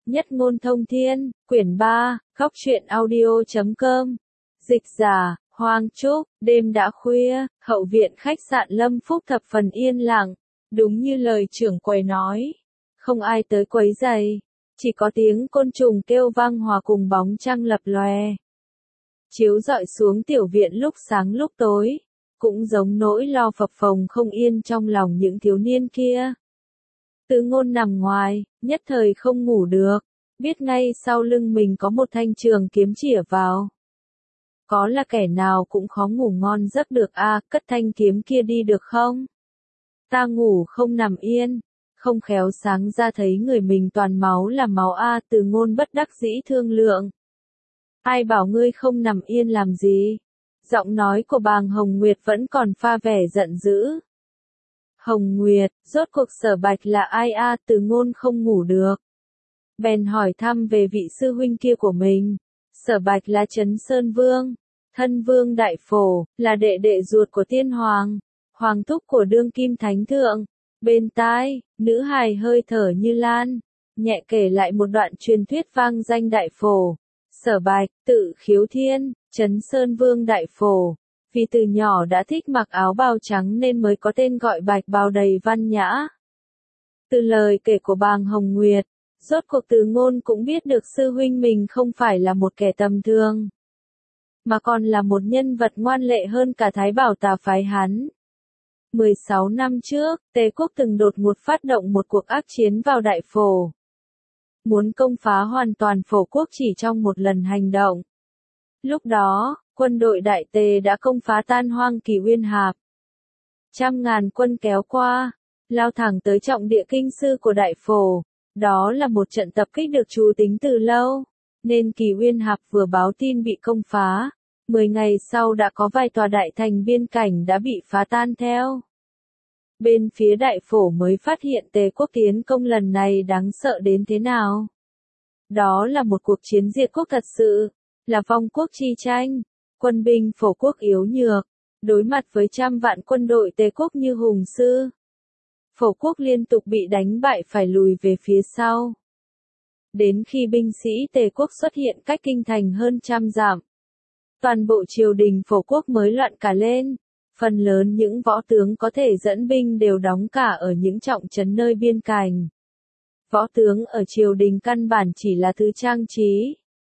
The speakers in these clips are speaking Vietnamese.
Nhất ngôn thông thiên, quyển 3, Góc truyện audio.com. Dịch giả, Hoàng Trúc, đêm đã khuya, hậu viện khách sạn Lâm Phúc thập phần yên lặng, đúng như lời trưởng quầy nói. Không ai tới quấy rầy, chỉ có tiếng côn trùng kêu vang hòa cùng bóng trăng lập lòe. Chiếu rọi xuống tiểu viện lúc sáng lúc tối, cũng giống nỗi lo phập phồng không yên trong lòng những thiếu niên kia. Từ Ngôn nằm ngoài, nhất thời không ngủ được, biết ngay sau lưng mình có một thanh trường kiếm chĩa vào. Có là kẻ nào cũng khó ngủ ngon giấc được cất thanh kiếm kia đi được không? Ta ngủ không nằm yên, không khéo sáng ra thấy người mình toàn máu là máu Từ Ngôn bất đắc dĩ thương lượng. Ai bảo ngươi không nằm yên làm gì? Giọng nói của bàng Hồng Nguyệt vẫn còn pha vẻ giận dữ. Hồng Nguyệt, rốt cuộc Sở Bạch là ai Từ Ngôn không ngủ được. Bèn hỏi thăm về vị sư huynh kia của mình. Sở Bạch là Trấn Sơn Vương, thân vương đại phổ, là đệ đệ ruột của Tiên Hoàng, hoàng thúc của đương kim thánh thượng. Bên tai, nữ hài hơi thở như lan, nhẹ kể lại một đoạn truyền thuyết vang danh đại phổ. Sở Bạch, tự Khiếu Thiên, Trấn Sơn Vương đại phổ, vì từ nhỏ đã thích mặc áo bào trắng nên mới có tên gọi Bạch Bào đầy văn nhã. Từ lời kể của bàng Hồng Nguyệt, rốt cuộc Từ Ngôn cũng biết được sư huynh mình không phải là một kẻ tầm thường, mà còn là một nhân vật ngoan lệ hơn cả Thái Bảo Tà phái hắn. 16 năm trước, Tề quốc từng đột ngột phát động một cuộc ác chiến vào Đại Phổ, muốn công phá hoàn toàn Phổ quốc chỉ trong một lần hành động. Lúc đó, quân đội Đại Tề đã công phá tan hoang Kỳ Uyên Hạp. Trăm ngàn quân kéo qua, lao thẳng tới trọng địa kinh sư của Đại Phổ. Đó là một trận tập kích được trù tính từ lâu, nên Kỳ Uyên Hạp vừa báo tin bị công phá, 10 ngày sau đã có vài tòa đại thành biên cảnh đã bị phá tan theo. Bên phía Đại Phổ mới phát hiện Tề quốc tiến công lần này đáng sợ đến thế nào. Đó là một cuộc chiến diệt quốc thật sự, là vong quốc chi tranh, quân binh Phổ quốc yếu nhược, đối mặt với trăm vạn quân đội Tề quốc như hùng sư. Phổ quốc liên tục bị đánh bại phải lùi về phía sau. Đến khi binh sĩ Tề quốc xuất hiện cách kinh thành hơn trăm dặm, toàn bộ triều đình Phổ quốc mới loạn cả lên. Phần lớn những võ tướng có thể dẫn binh đều đóng cả ở những trọng trấn nơi biên cảnh. Võ tướng ở triều đình căn bản chỉ là thứ trang trí.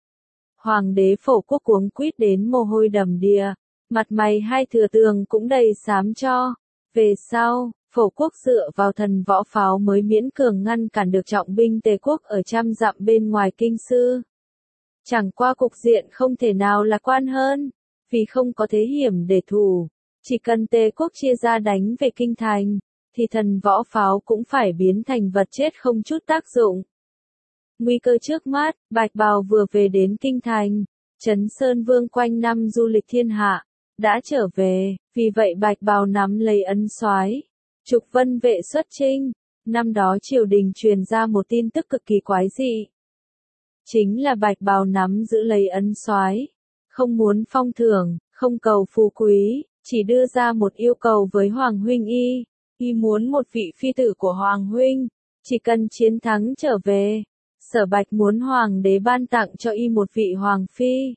Hoàng đế Phổ quốc cuống quýt đến mồ hôi đầm đìa, mặt mày hai thừa tường cũng đầy xám cho. Về sau, Phổ quốc dựa vào thần võ pháo mới miễn cường ngăn cản được trọng binh Tề quốc ở trăm dặm bên ngoài kinh sư. Chẳng qua cục diện không thể nào lạc quan hơn, vì không có thế hiểm để thủ, chỉ cần Tề quốc chia ra đánh về kinh thành, thì thần võ pháo cũng phải biến thành vật chết không chút tác dụng. Nguy cơ trước mắt, Bạch Bào vừa về đến kinh thành, Trấn Sơn Vương quanh năm du lịch thiên hạ, đã trở về, vì vậy Bạch Bào nắm lấy ấn soái, trục vân vệ xuất chinh. Năm đó triều đình truyền ra một tin tức cực kỳ quái dị. Chính là Bạch Bào nắm giữ lấy ấn soái, không muốn phong thưởng, không cầu phú quý, chỉ đưa ra một yêu cầu với Hoàng huynh y muốn một vị phi tử của Hoàng huynh, chỉ cần chiến thắng trở về. Sở Bạch muốn Hoàng đế ban tặng cho y một vị Hoàng phi.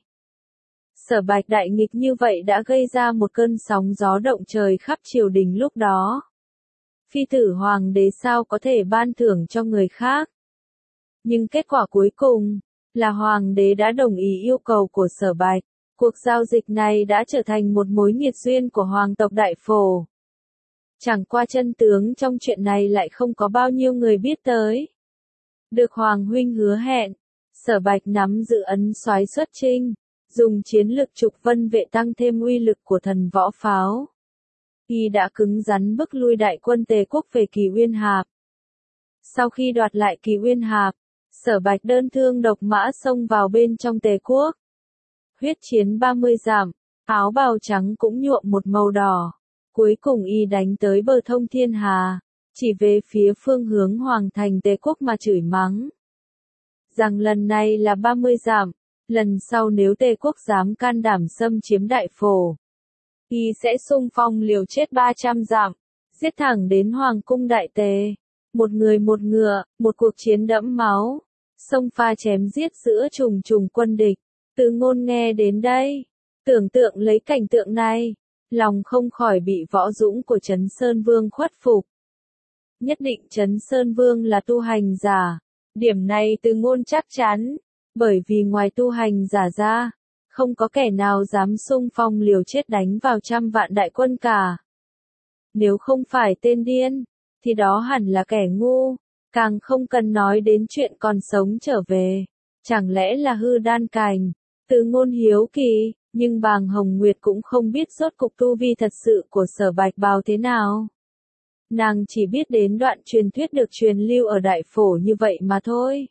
Sở Bạch đại nghịch như vậy đã gây ra một cơn sóng gió động trời khắp triều đình lúc đó. Phi tử Hoàng đế sao có thể ban thưởng cho người khác? Nhưng kết quả cuối cùng, là Hoàng đế đã đồng ý yêu cầu của Sở Bạch. Cuộc giao dịch này đã trở thành một mối nghiệt duyên của Hoàng tộc Đại Phổ. Chẳng qua chân tướng trong chuyện này lại không có bao nhiêu người biết tới. Được Hoàng huynh hứa hẹn, Sở Bạch nắm giữ ấn soái xuất chinh, dùng chiến lực trục vân vệ tăng thêm uy lực của thần võ pháo. Y đã cứng rắn bức lui đại quân Tề quốc về Kỳ Uyên Hạp. Sau khi đoạt lại Kỳ Uyên Hạp, Sở Bạch đơn thương độc mã xông vào bên trong Tề quốc. Huyết chiến 30 dặm, áo bào trắng cũng nhuộm một màu đỏ. Cuối cùng y đánh tới bờ thông thiên hà, chỉ về phía phương hướng hoàng thành Tề quốc mà chửi mắng. Rằng lần này là 30 dặm, lần sau nếu Tề quốc dám can đảm xâm chiếm Đại Phổ, y sẽ xung phong liều chết 300 dặm, giết thẳng đến Hoàng cung Đại Tề. Một người một ngựa, một cuộc chiến đẫm máu. xông pha chém giết giữa trùng trùng quân địch. Từ Ngôn nghe đến đây, tưởng tượng lấy cảnh tượng này, lòng không khỏi bị võ dũng của Trấn Sơn Vương khuất phục. Nhất định Trấn Sơn Vương là tu hành giả, điểm này Từ Ngôn chắc chắn, bởi vì ngoài tu hành giả ra, không có kẻ nào dám xung phong liều chết đánh vào trăm vạn đại quân cả. Nếu không phải tên điên, thì đó hẳn là kẻ ngu, càng không cần nói đến chuyện còn sống trở về. Chẳng lẽ là hư đan cảnh? Từ Ngôn hiếu kỳ, nhưng Bàng Hồng Nguyệt cũng không biết rốt cục tu vi thật sự của Sở Bạch Bào thế nào. Nàng chỉ biết đến đoạn truyền thuyết được truyền lưu ở Đại Phổ như vậy mà thôi.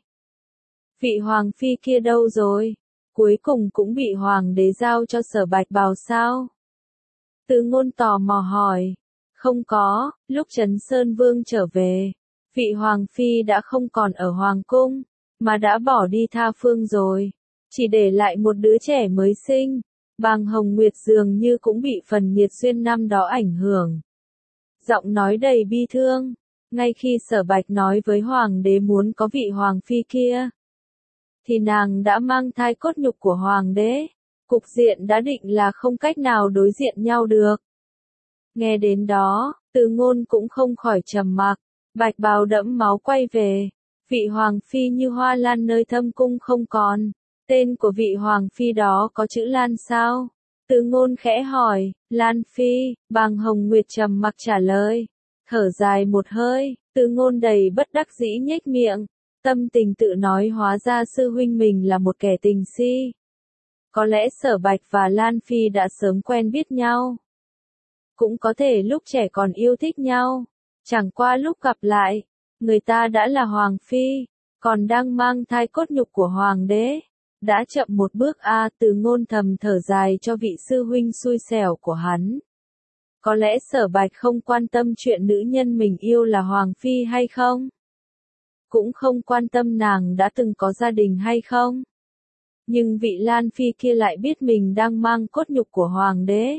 Vị Hoàng Phi kia đâu rồi? Cuối cùng cũng bị Hoàng đế giao cho Sở Bạch Bào sao? Từ Ngôn tò mò hỏi. Không có, lúc Trấn Sơn Vương trở về, vị Hoàng Phi đã không còn ở Hoàng cung, mà đã bỏ đi tha phương rồi. Chỉ để lại một đứa trẻ mới sinh. Bàng Hồng Nguyệt dường như cũng bị phần nghiệt duyên năm đó ảnh hưởng. Giọng nói đầy bi thương, ngay khi Sở Bạch nói với Hoàng đế muốn có vị Hoàng Phi kia, thì nàng đã mang thai cốt nhục của Hoàng đế. Cục diện đã định là không cách nào đối diện nhau được. Nghe đến đó, Từ Ngôn cũng không khỏi trầm mặc. Bạch Bào đẫm máu quay về. Vị Hoàng Phi như hoa lan nơi thâm cung không còn. Tên của vị Hoàng Phi đó có chữ Lan sao? Từ Ngôn khẽ hỏi. Lan Phi. Bàng Hồng Nguyệt trầm mặc trả lời. Thở dài một hơi, Từ Ngôn đầy bất đắc dĩ nhếch miệng. Tâm tình tự nói hóa ra sư huynh mình là một kẻ tình si. Có lẽ Sở Bạch và Lan Phi đã sớm quen biết nhau. Cũng có thể lúc trẻ còn yêu thích nhau. Chẳng qua lúc gặp lại, người ta đã là Hoàng Phi, còn đang mang thai cốt nhục của Hoàng đế. Đã chậm một bước a. Từ Ngôn thầm thở dài cho vị sư huynh xui xẻo của hắn. Có lẽ Sở Bạch không quan tâm chuyện nữ nhân mình yêu là Hoàng Phi hay không? Cũng không quan tâm nàng đã từng có gia đình hay không? Nhưng vị Lan Phi kia lại biết mình đang mang cốt nhục của Hoàng đế.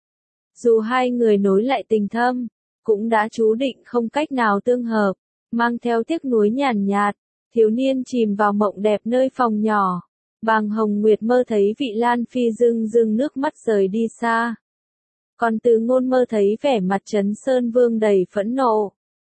Dù hai người nối lại tình thâm, cũng đã chú định không cách nào tương hợp, mang theo tiếc nuối nhàn nhạt, thiếu niên chìm vào mộng đẹp nơi phòng nhỏ. Bàng Hồng Nguyệt mơ thấy vị Lan Phi rưng rưng nước mắt rời đi xa. Còn Từ Ngôn mơ thấy vẻ mặt Trấn Sơn Vương đầy phẫn nộ.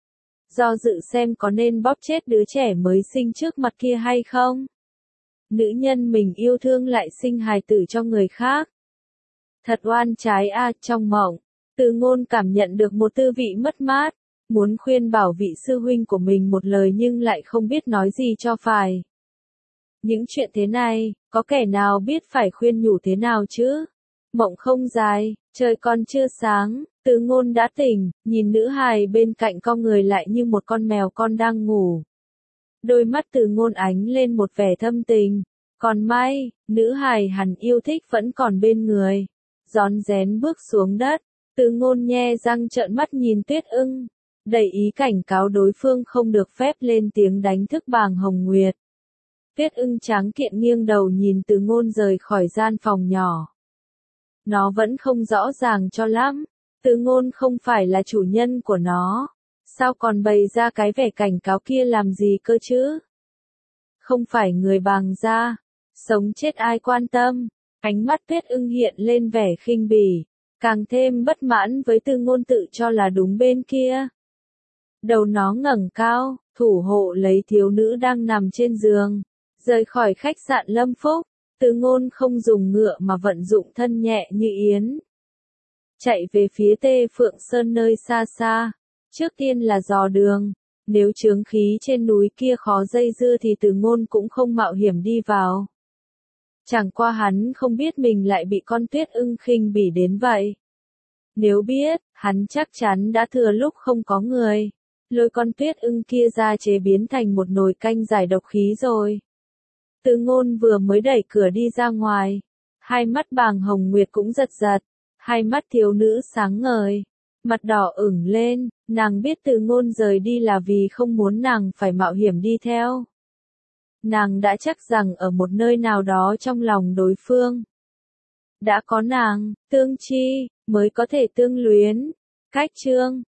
Do dự xem có nên bóp chết đứa trẻ mới sinh trước mặt kia hay không? Nữ nhân mình yêu thương lại sinh hài tử cho người khác. Thật oan trái a. Trong mộng, Từ Ngôn cảm nhận được một tư vị mất mát, muốn khuyên bảo vị sư huynh của mình một lời nhưng lại không biết nói gì cho phải. Những chuyện thế này, có kẻ nào biết phải khuyên nhủ thế nào chứ? Mộng không dài, trời còn chưa sáng, Từ Ngôn đã tỉnh, nhìn nữ hài bên cạnh co người lại như một con mèo con đang ngủ. Đôi mắt Từ Ngôn ánh lên một vẻ thâm tình. Còn may, nữ hài hẳn yêu thích vẫn còn bên người. Rón rén bước xuống đất, Từ Ngôn nhe răng trợn mắt nhìn Tuyết Ưng, đầy ý cảnh cáo đối phương không được phép lên tiếng đánh thức Bàng Hồng Nguyệt. Tuyết Ưng tráng kiện nghiêng đầu nhìn Từ Ngôn rời khỏi gian phòng nhỏ. Nó vẫn không rõ ràng cho lắm, Từ Ngôn không phải là chủ nhân của nó, sao còn bày ra cái vẻ cảnh cáo kia làm gì cơ chứ? Không phải người Bàng gia, sống chết ai quan tâm. Ánh mắt Tuyết Ưng hiện lên vẻ khinh bỉ, càng thêm bất mãn với Từ Ngôn tự cho là đúng bên kia. Đầu nó ngẩng cao, thủ hộ lấy thiếu nữ đang nằm trên giường. Rời khỏi khách sạn Lâm Phúc, Từ Ngôn không dùng ngựa mà vận dụng thân nhẹ như yến. Chạy về phía Tê Phượng Sơn nơi xa xa. Trước tiên là dò đường. Nếu chướng khí trên núi kia khó dây dưa thì Từ Ngôn cũng không mạo hiểm đi vào. Chẳng qua hắn không biết mình lại bị con Tuyết Ưng khinh bỉ đến vậy. Nếu biết, hắn chắc chắn đã thừa lúc không có người, lôi con Tuyết Ưng kia ra chế biến thành một nồi canh giải độc khí rồi. Từ Ngôn vừa mới đẩy cửa đi ra ngoài, hai mắt Bàng Hồng Nguyệt cũng giật giật, hai mắt thiếu nữ sáng ngời, mặt đỏ ửng lên, nàng biết Từ Ngôn rời đi là vì không muốn nàng phải mạo hiểm đi theo. Nàng đã chắc rằng ở một nơi nào đó trong lòng đối phương, đã có nàng, tương chi, mới có thể tương luyến. Cách chương